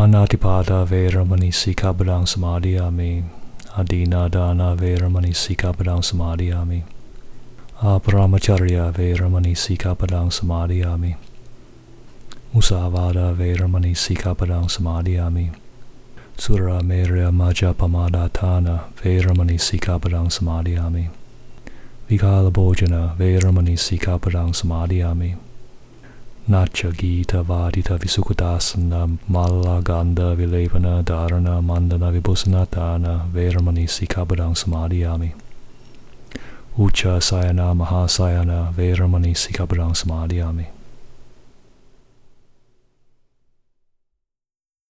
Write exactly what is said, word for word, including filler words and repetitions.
Panatipada Veramani Sikkhapadang Samadhiyami. Adina Dana Veramani Sikkhapadang Samadhiyami. Aparamacharya Veramani Sikkhapadang Samadhiyami. Musavada Veramani Sikkhapadang Samadhiyami. Sura Merya Maja Pamadatana Veramani Sikkhapadang Samadhiyami. Vikala Bhojana Veramani Sikkhapadang Samadhiyami. Nacha Gita Vadita Visukutasana Malla Gandha Vilepana Dharana Mandana Vibhusanatana Veramani Sikkhapadang Samadhiyami. Ucha Sayana Mahasayana Veramani Sikkhapadang Samadhiyami.